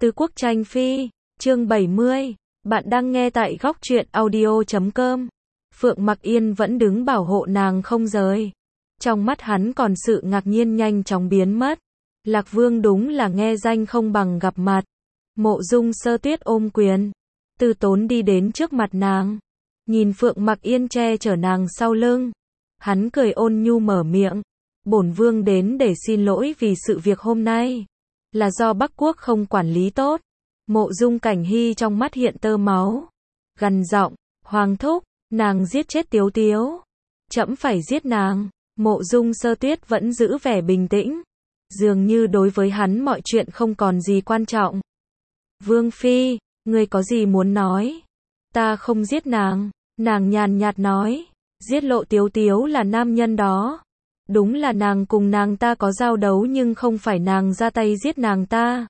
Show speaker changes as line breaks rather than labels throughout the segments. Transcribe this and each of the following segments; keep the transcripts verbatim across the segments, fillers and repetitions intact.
Tứ quốc tranh phi, chương bảy mươi. Bạn đang nghe tại góc truyện audio chấm com. Phượng Mặc Yên vẫn đứng bảo hộ nàng không rời. Trong mắt hắn còn sự ngạc nhiên nhanh chóng biến mất. Lạc Vương đúng là nghe danh không bằng gặp mặt. Mộ Dung Sơ Tuyết ôm quyền, từ tốn đi đến trước mặt nàng. Nhìn Phượng Mặc Yên che chở nàng sau lưng. Hắn cười ôn nhu mở miệng. Bổn Vương đến để xin lỗi vì sự việc hôm nay. Là do Bắc Quốc không quản lý tốt. Mộ Dung Cảnh Hy trong mắt hiện tơ máu. Gằn giọng, Hoàng thúc, nàng giết chết Tiếu Tiếu. Trẫm phải giết nàng. Mộ Dung Sơ Tuyết vẫn giữ vẻ bình tĩnh. Dường như đối với hắn mọi chuyện không còn gì quan trọng. Vương Phi, ngươi có gì muốn nói? Ta không giết nàng. Nàng nhàn nhạt nói. Giết Lộ Tiếu Tiếu là nam nhân đó. Đúng là nàng cùng nàng ta có giao đấu nhưng không phải nàng ra tay giết nàng ta.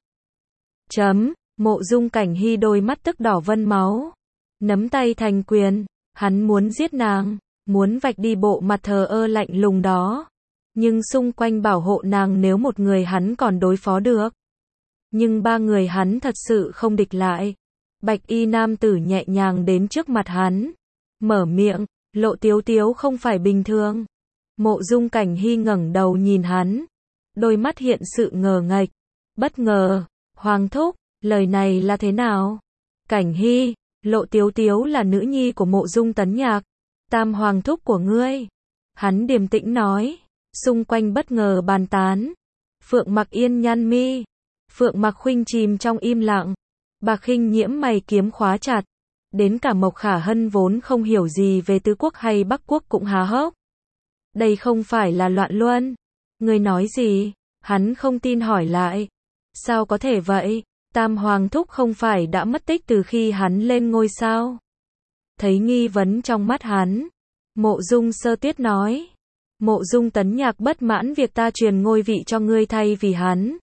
Chấm, Mộ Dung Cảnh Hy đôi mắt tức đỏ vân máu. Nắm tay thành quyền, hắn muốn giết nàng, muốn vạch đi bộ mặt thờ ơ lạnh lùng đó. Nhưng xung quanh bảo hộ nàng nếu một người hắn còn đối phó được. Nhưng ba người hắn thật sự không địch lại. Bạch y nam tử nhẹ nhàng đến trước mặt hắn. Mở miệng, Lộ Tiếu Tiếu không phải bình thường. Mộ Dung Cảnh Hy ngẩng đầu nhìn hắn. Đôi mắt hiện sự ngờ nghệch. Bất ngờ, Hoàng thúc, lời này là thế nào? Cảnh Hy, Lộ Tiếu Tiếu là nữ nhi của Mộ Dung Tấn Nhạc. Tam Hoàng thúc của ngươi. Hắn điềm tĩnh nói. Xung quanh bất ngờ bàn tán. Phượng Mặc Yên nhăn mi. Phượng Mặc Khuynh chìm trong im lặng. Bạc Khinh Nhiễm mày kiếm khóa chặt. Đến cả Mộc Khả Hân vốn không hiểu gì về tứ quốc hay Bắc quốc cũng há hốc. Đây không phải là loạn luân. Ngươi nói gì? Hắn không tin hỏi lại. Sao có thể vậy? Tam Hoàng thúc không phải đã mất tích từ khi hắn lên ngôi sao? Thấy nghi vấn trong mắt hắn. Mộ Dung Sơ Tuyết nói. Mộ Dung Tấn Nhạc bất mãn việc ta truyền ngôi vị cho ngươi thay vì hắn.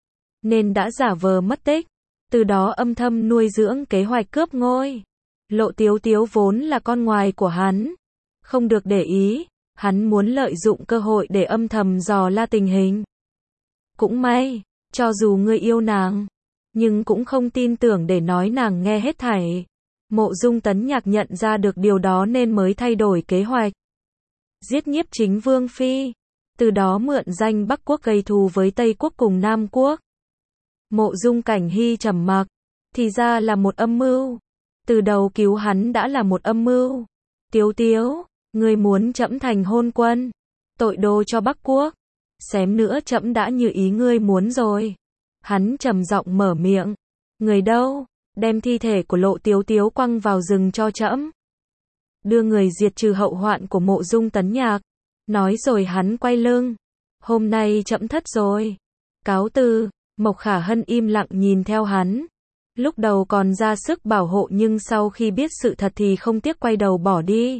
Nên đã giả vờ mất tích. Từ đó âm thầm nuôi dưỡng kế hoạch cướp ngôi. Lộ Tiếu Tiếu vốn là con ngoài của hắn. Không được để ý. Hắn muốn lợi dụng cơ hội để âm thầm dò la tình hình. Cũng may, cho dù ngươi yêu nàng, nhưng cũng không tin tưởng để nói nàng nghe hết thảy. Mộ Dung Tấn Nhạc nhận ra được điều đó nên mới thay đổi kế hoạch. Giết Nhiếp Chính Vương Phi, từ đó mượn danh Bắc Quốc gây thù với Tây Quốc cùng Nam Quốc. Mộ Dung Cảnh Hy trầm mặc, thì ra là một âm mưu. Từ đầu cứu hắn đã là một âm mưu. Tiếu Tiếu, ngươi muốn trẫm thành hôn quân, tội đồ cho Bắc Quốc. Xém nữa trẫm đã như ý ngươi muốn rồi. Hắn trầm giọng mở miệng. Người đâu? Đem thi thể của Lộ Tiếu Tiếu quăng vào rừng cho trẫm. Đưa người diệt trừ hậu hoạn của Mộ Dung Tấn Nhạc. Nói rồi hắn quay lưng. Hôm nay trẫm thất rồi. Cáo từ. Mộc Khả Hân im lặng nhìn theo hắn. Lúc đầu còn ra sức bảo hộ nhưng sau khi biết sự thật thì không tiếc quay đầu bỏ đi.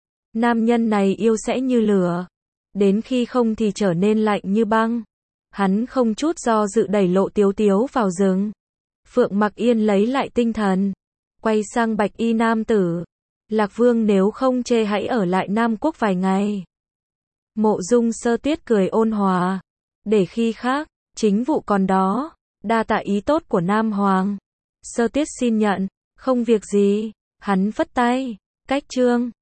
Nam nhân này yêu sẽ như lửa. Đến khi không thì trở nên lạnh như băng. Hắn không chút do dự đẩy Lộ Tiếu Tiếu vào rừng. Phượng Mặc Yên lấy lại tinh thần. Quay sang Bạch y nam tử. Lạc Vương nếu không chê hãy ở lại Nam Quốc vài ngày. Mộ Dung Sơ Tuyết cười ôn hòa. Để khi khác, chính vụ còn đó. Đa tạ ý tốt của Nam Hoàng. Sơ Tuyết xin nhận. Không việc gì. Hắn phất tay. Cách chương.